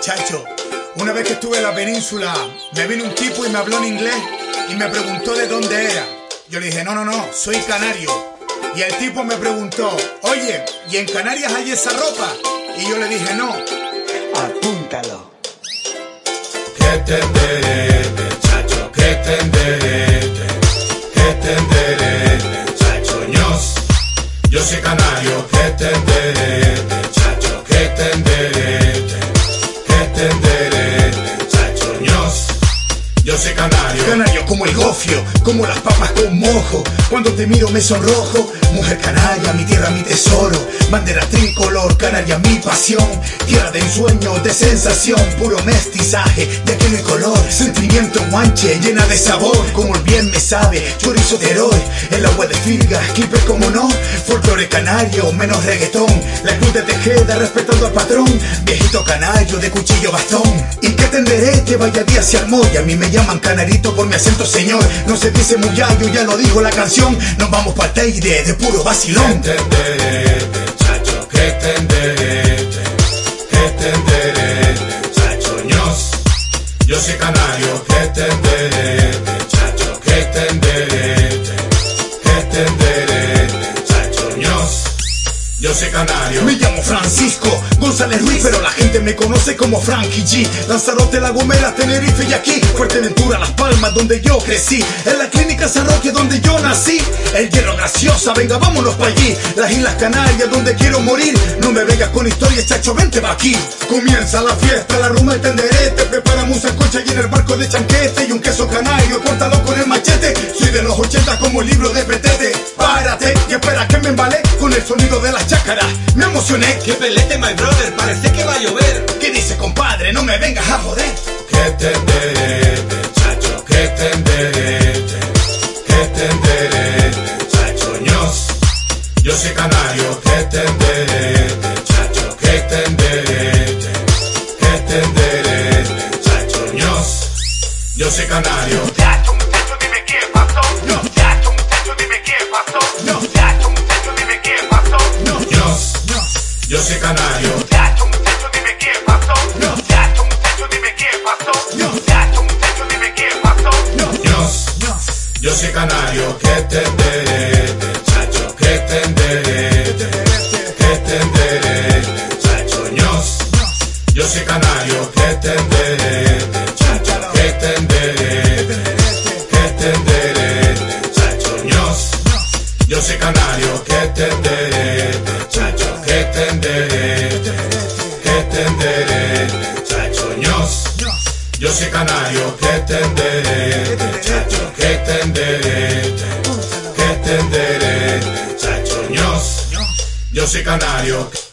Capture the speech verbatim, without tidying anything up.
Chacho, una vez que estuve en la península, me vino un tipo y me habló en inglés y me preguntó de dónde era. Yo le dije, no, no, no, soy canario. Y el tipo me preguntó, oye, ¿y en Canarias hay esa ropa? Y yo le dije, no. Apúntalo. Que te enderete, chacho, que te enderete, que te enderete, chacho, ños. Yo soy canario, que te enderete, chacho, que te enderete, que te enderete, chacho, ños. Yo soy canario. Canario como el gofio, como las papas con mojo. Cuando te miro me sonrojo. Mujer canaria, mi tierra, mi tesoro. Bandera tricolor, canaria, mi pasión. Tierra de ensueño, de sensación. Puro mestizaje, de que no hay color. Sentimiento guanche, llena de sabor. Como el bien me sabe, chorizo de héroe. El agua de Firga, clipper como no. Folclore canario, menos reggaetón. La cruz de Tejeda, respetando al patrón. Viejito canario, de cuchillo bastón. Y que tenderé, que vaya día se armó. Y a mí me llaman canarito por mi acento, señor. No se dice muyayo, ya lo dijo la canción. Nos vamos pa' Teide, de puro vacilón. Que te enderete, chacho, que te enderete, que te enderete, chacho, ños. Yo soy canario, que te enderete, chacho, que te enderete, que te enderete, chacho, ños. Yo soy canario. Me llamo Francisco González Ruiz, pero la gente me conoce como Frankie G. Lanzarote, La Gomera, Tenerife y aquí Fuerteventura, Las Palmas, donde yo crecí. En la clínica San Roque, donde yo nací. El Hierro, Graciosa, venga, vámonos pa' allí. Las Islas Canarias, donde quiero morir. No me vengas con historias, chacho, vente pa' aquí. Comienza la fiesta, la rumba y tenderete. Preparamos un sancocho y en el barco de chanquete. Y un queso canario, córtalo con el machete. Soy de los ochenta como el libro de Petete. Párate y espera que me embalé con el sonido de las chácaras. Me emocioné. ¡Qué pelete, my brother! Parece que va a llover. ¿Qué dice, compadre? No me vengas a joder. Que te enderete, chacho, que te enderete, que te enderete, chacho, ños. Yo soy canario, que te enderete, chacho, que te enderete, que te enderete, chacho, ños. Yo soy canario. Chacho, muchacho, dime qué pasó. No. Chacho, muchacho, dime qué pasó. No. Chacho, muchacho, dime qué pasó. No. Ños. Yo soy canario. Chacho, muchacho, dime qué pasó. No. Chacho, muchacho, dime qué pasó. No. Chacho, muchacho, dime qué pasó. No. Ños. Yo soy canario, que te enderete, chacho, que te enderete, que te enderete, chacho, ños. Yo soy canario, que te enderete, chacho, que te enderete, que te enderete, chacho, ños. Yo soy canario, que te enderete, chacho, que te enderete, que te enderete, chacho, ños. Yo soy canario, que te enderete, chacho, que te enderete, que te enderete, chacho, ños. Yo soy canario.